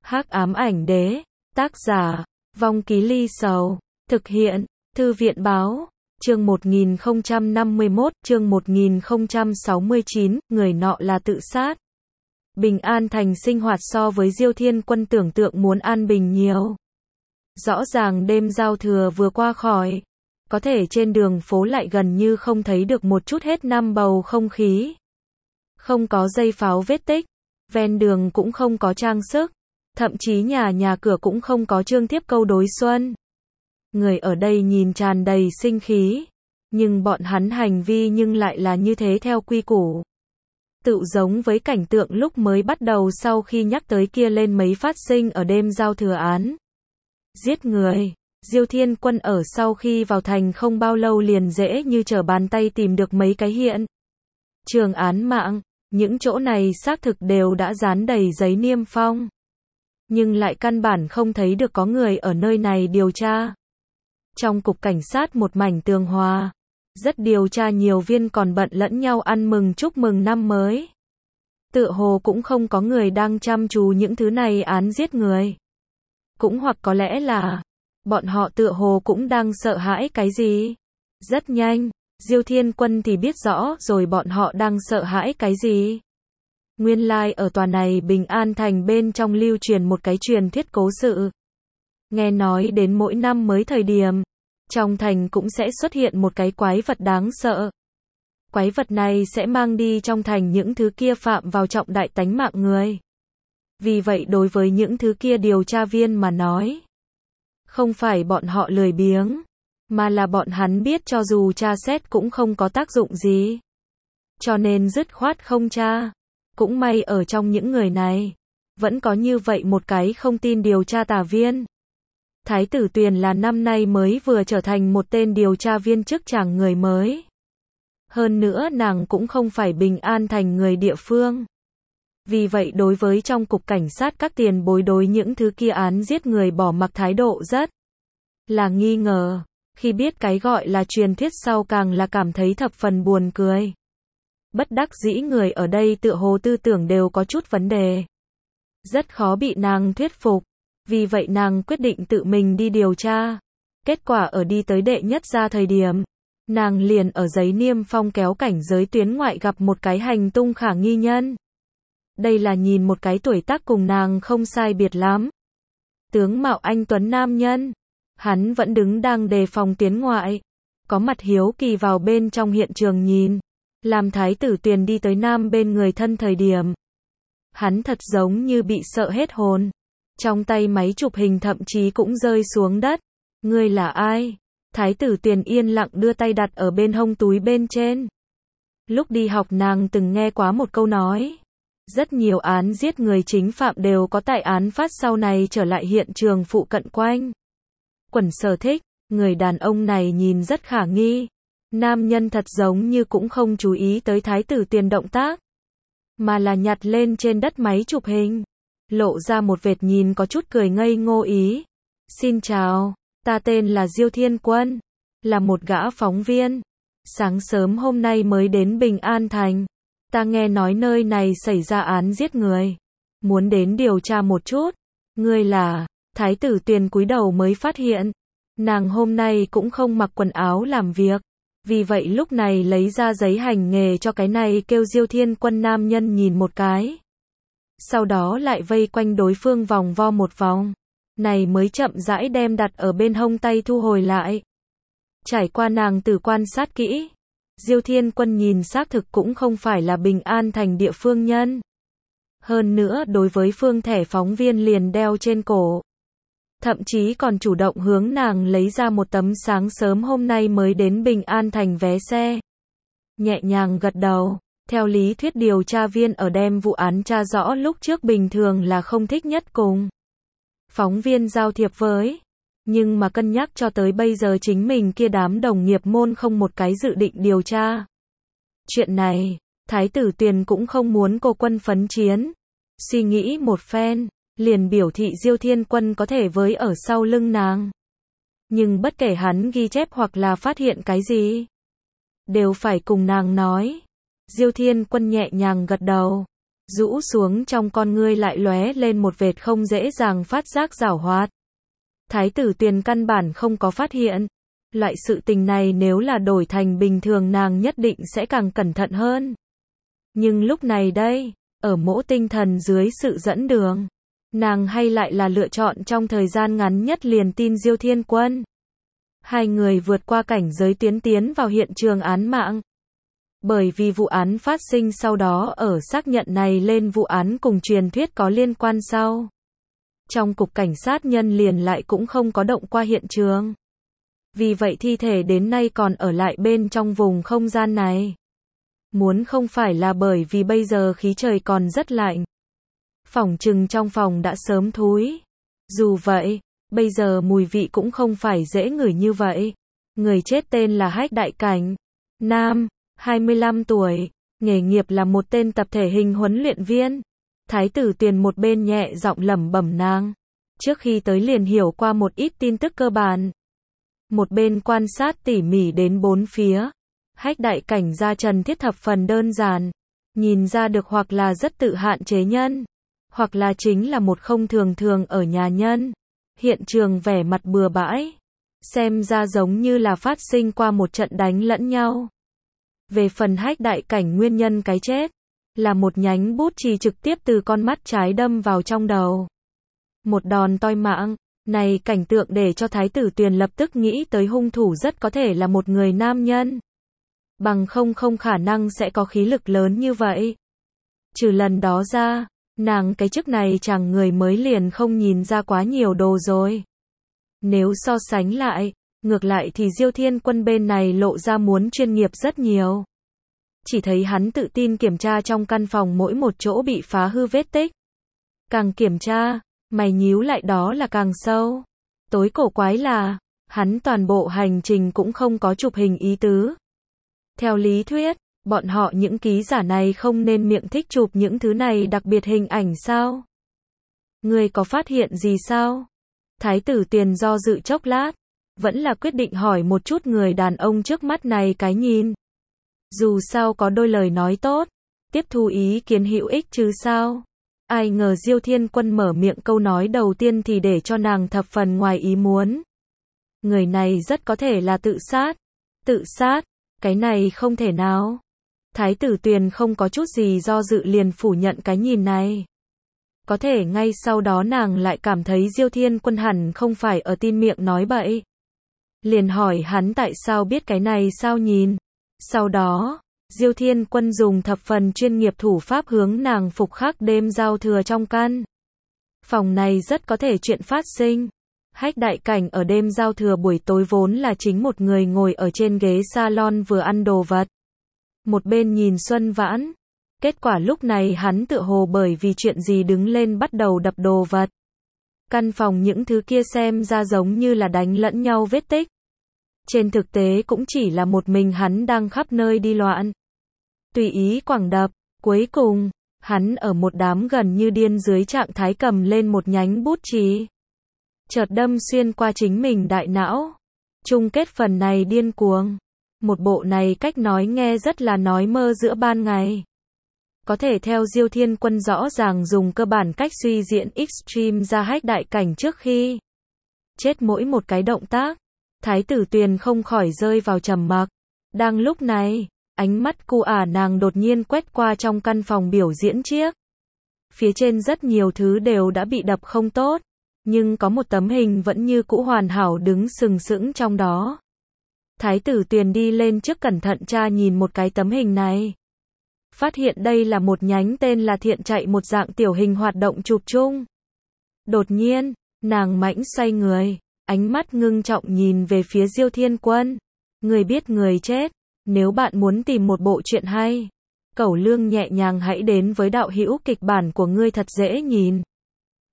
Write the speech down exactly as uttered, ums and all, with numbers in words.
Hắc ám ảnh đế, tác giả, Vong Ký Ly Sầu, thực hiện, Thư viện báo, chương một nghìn không trăm năm mươi mốt, chương một nghìn không trăm sáu mươi chín, người nọ là tự sát. Bình An Thành sinh hoạt so với Diêu Thiên Quân tưởng tượng muốn an bình nhiều. Rõ ràng đêm giao thừa vừa qua khỏi, có thể trên đường phố lại gần như không thấy được một chút hết năm bầu không khí. Không có dây pháo vết tích, ven đường cũng không có trang sức, thậm chí nhà nhà cửa cũng không có trương thiếp câu đối xuân. Người ở đây nhìn tràn đầy sinh khí, nhưng bọn hắn hành vi nhưng lại là như thế theo quy củ. Tự giống với cảnh tượng lúc mới bắt đầu sau khi nhắc tới kia lên mấy phát sinh ở đêm giao thừa án. Giết người, Diêu Thiên Quân ở sau khi vào thành không bao lâu liền dễ như trở bàn tay tìm được mấy cái hiện trường án mạng, những chỗ này xác thực đều đã dán đầy giấy niêm phong. Nhưng lại căn bản không thấy được có người ở nơi này điều tra. Trong cục cảnh sát một mảnh tường hòa, rất điều tra nhiều viên còn bận lẫn nhau ăn mừng chúc mừng năm mới. Tựa hồ cũng không có người đang chăm chú những thứ này án giết người. Cũng hoặc có lẽ là, bọn họ tựa hồ cũng đang sợ hãi cái gì. Rất nhanh, Diêu Thiên Quân thì biết rõ rồi bọn họ đang sợ hãi cái gì. Nguyên lai like ở tòa này Bình An Thành bên trong lưu truyền một cái truyền thuyết cố sự. Nghe nói đến mỗi năm mới thời điểm, trong thành cũng sẽ xuất hiện một cái quái vật đáng sợ. Quái vật này sẽ mang đi trong thành những thứ kia phạm vào trọng đại tánh mạng người. Vì vậy đối với những thứ kia điều tra viên mà nói, không phải bọn họ lười biếng, mà là bọn hắn biết cho dù tra xét cũng không có tác dụng gì. Cho nên dứt khoát không tra. Cũng may ở trong những người này, vẫn có như vậy một cái không tin điều tra tà viên. Thái tử Tuyền là năm nay mới vừa trở thành một tên điều tra viên chức chàng người mới. Hơn nữa nàng cũng không phải Bình An Thành người địa phương. Vì vậy đối với trong cục cảnh sát các tiền bối đối những thứ kia án giết người bỏ mặc thái độ rất là nghi ngờ. Khi biết cái gọi là truyền thuyết sau càng là cảm thấy thập phần buồn cười. Bất đắc dĩ người ở đây tựa hồ tư tưởng đều có chút vấn đề. Rất khó bị nàng thuyết phục. Vì vậy nàng quyết định tự mình đi điều tra. Kết quả ở đi tới đệ nhất ra thời điểm, nàng liền ở giấy niêm phong kéo cảnh giới tuyến ngoại gặp một cái hành tung khả nghi nhân. Đây là nhìn một cái tuổi tác cùng nàng không sai biệt lắm. Tướng mạo anh tuấn nam nhân. Hắn vẫn đứng đang đề phòng tuyến ngoại. Có mặt hiếu kỳ vào bên trong hiện trường nhìn. Làm thái tử Tuyền đi tới nam bên người thân thời điểm. Hắn thật giống như bị sợ hết hồn. Trong tay máy chụp hình thậm chí cũng rơi xuống đất. Ngươi là ai? Thái tử Tuyền yên lặng đưa tay đặt ở bên hông túi bên trên. Lúc đi học nàng từng nghe quá một câu nói. Rất nhiều án giết người chính phạm đều có tại án phát sau này trở lại hiện trường phụ cận quanh quẩn sở thích. Người đàn ông này nhìn rất khả nghi. Nam nhân thật giống như cũng không chú ý tới thái tử Tuyền động tác, mà là nhặt lên trên đất máy chụp hình, lộ ra một vệt nhìn có chút cười ngây ngô ý. Xin chào, ta tên là Diêu Thiên Quân, là một gã phóng viên. Sáng sớm hôm nay mới đến Bình An Thành. Ta nghe nói nơi này xảy ra án giết người, muốn đến điều tra một chút. Ngươi là? Thái tử Tuyền cúi đầu mới phát hiện, nàng hôm nay cũng không mặc quần áo làm việc. Vì vậy lúc này lấy ra giấy hành nghề cho cái này kêu Diêu Thiên Quân nam nhân nhìn một cái. Sau đó lại vây quanh đối phương vòng vo một vòng. Này mới chậm rãi đem đặt ở bên hông tay thu hồi lại. Trải qua nàng từ quan sát kỹ, Diêu Thiên Quân nhìn xác thực cũng không phải là Bình An Thành địa phương nhân. Hơn nữa đối với phương thẻ phóng viên liền đeo trên cổ. Thậm chí còn chủ động hướng nàng lấy ra một tấm sáng sớm hôm nay mới đến Bình An Thành vé xe. Nhẹ nhàng gật đầu, theo lý thuyết điều tra viên ở đem vụ án tra rõ lúc trước bình thường là không thích nhất cùng phóng viên giao thiệp với. Nhưng mà cân nhắc cho tới bây giờ chính mình kia đám đồng nghiệp môn không một cái dự định điều tra chuyện này, thái tử Tuyền cũng không muốn cô quân phấn chiến. Suy nghĩ một phen, liền biểu thị Diêu Thiên Quân có thể với ở sau lưng nàng. Nhưng bất kể hắn ghi chép hoặc là phát hiện cái gì, đều phải cùng nàng nói. Diêu Thiên Quân nhẹ nhàng gật đầu. rũ xuống trong con ngươi lại lóe lên một vệt không dễ dàng phát giác giảo hoạt. Thái tử Tuyền căn bản không có phát hiện. Loại sự tình này nếu là đổi thành bình thường nàng nhất định sẽ càng cẩn thận hơn. Nhưng lúc này đây, ở Mỗ Tinh Thần dưới sự dẫn đường, nàng hay lại là lựa chọn trong thời gian ngắn nhất liền tin Diêu Thiên Quân. Hai người vượt qua cảnh giới tiến tiến vào hiện trường án mạng. Bởi vì vụ án phát sinh sau đó ở xác nhận này lên vụ án cùng truyền thuyết có liên quan sau. Trong cục cảnh sát nhân liền lại cũng không có động qua hiện trường. Vì vậy thi thể đến nay còn ở lại bên trong vùng không gian này. Muốn không phải là bởi vì bây giờ khí trời còn rất lạnh. Phỏng chừng trong phòng đã sớm thúi. Dù vậy, bây giờ mùi vị cũng không phải dễ ngửi như vậy. Người chết tên là Hách Đại Cảnh. Nam, hai mươi lăm tuổi, nghề nghiệp là một tên tập thể hình huấn luyện viên. Thái tử Tuyền một bên nhẹ giọng lẩm bẩm nàng. Trước khi tới liền hiểu qua một ít tin tức cơ bản. Một bên quan sát tỉ mỉ đến bốn phía. Hách Đại Cảnh ra trần thiết thập phần đơn giản. Nhìn ra được hoặc là rất tự hạn chế nhân. Hoặc là chính là một không thường thường ở nhà nhân. Hiện trường vẻ mặt bừa bãi. Xem ra giống như là phát sinh qua một trận đánh lẫn nhau. Về phần Hách Đại Cảnh nguyên nhân cái chết. Là một nhánh bút chì trực tiếp từ con mắt trái đâm vào trong đầu. Một đòn toi mạng. Này cảnh tượng để cho Thái tử Tuyền lập tức nghĩ tới hung thủ rất có thể là một người nam nhân. Bằng không không khả năng sẽ có khí lực lớn như vậy. Trừ lần đó ra, nàng cái chức này chẳng người mới liền không nhìn ra quá nhiều đồ rồi. Nếu so sánh lại, ngược lại thì Diêu Thiên Quân bên này lộ ra muốn chuyên nghiệp rất nhiều. Chỉ thấy hắn tự tin kiểm tra trong căn phòng mỗi một chỗ bị phá hư vết tích. Càng kiểm tra, mày nhíu lại đó là càng sâu. Tối cổ quái là, hắn toàn bộ hành trình cũng không có chụp hình ý tứ. Theo lý thuyết, bọn họ những ký giả này không nên miệng thích chụp những thứ này đặc biệt hình ảnh sao? Ngươi có phát hiện gì sao? Thái tử Tuyền do dự chốc lát, vẫn là quyết định hỏi một chút người đàn ông trước mắt này cái nhìn. Dù sao có đôi lời nói tốt, tiếp thu ý kiến hữu ích chứ sao? Ai ngờ Diêu Thiên Quân mở miệng câu nói đầu tiên thì để cho nàng thập phần ngoài ý muốn. Người này rất có thể là tự sát. Tự sát? Cái này không thể nào. Thái tử Tuyền không có chút gì do dự liền phủ nhận cái nhìn này. Có thể ngay sau đó nàng lại cảm thấy Diêu Thiên Quân hẳn không phải ở tin miệng nói bậy. Liền hỏi hắn tại sao biết cái này sao nhìn. Sau đó, Diêu Thiên Quân dùng thập phần chuyên nghiệp thủ pháp hướng nàng phục khắc đêm giao thừa trong căn. Phòng này rất có thể chuyện phát sinh. Hách Đại Cảnh ở đêm giao thừa buổi tối vốn là chính một người ngồi ở trên ghế salon vừa ăn đồ vật. Một bên nhìn Xuân Vãn. Kết quả lúc này hắn tựa hồ bởi vì chuyện gì đứng lên bắt đầu đập đồ vật. Căn phòng những thứ kia xem ra giống như là đánh lẫn nhau vết tích. Trên thực tế cũng chỉ là một mình hắn đang khắp nơi đi loạn. Tùy ý quẳng đập. Cuối cùng, hắn ở một đám gần như điên dưới trạng thái cầm lên một nhánh bút chì. Chợt đâm xuyên qua chính mình đại não. Chung kết phần này điên cuồng. Một bộ này cách nói nghe rất là nói mơ giữa ban ngày. Có thể theo Diêu Thiên Quân rõ ràng dùng cơ bản cách suy diễn extreme ra Hách Đại Cảnh trước khi chết mỗi một cái động tác. Thái tử Tuyền không khỏi rơi vào trầm mặc. Đang lúc này, ánh mắt cu ả nàng đột nhiên quét qua trong căn phòng biểu diễn chiếc. Phía trên rất nhiều thứ đều đã bị đập không tốt. Nhưng có một tấm hình vẫn như cũ hoàn hảo đứng sừng sững trong đó. Thái tử Tuyền đi lên trước cẩn thận tra nhìn một cái tấm hình này. Phát hiện đây là một nhánh tên là Thiện chạy một dạng tiểu hình hoạt động chụp chung. Đột nhiên, nàng mãnh xoay người, ánh mắt ngưng trọng nhìn về phía Diêu Thiên Quân. Người biết người chết, nếu bạn muốn tìm một bộ truyện hay, Cẩu Lương nhẹ nhàng hãy đến với đạo hữu kịch bản của ngươi thật dễ nhìn.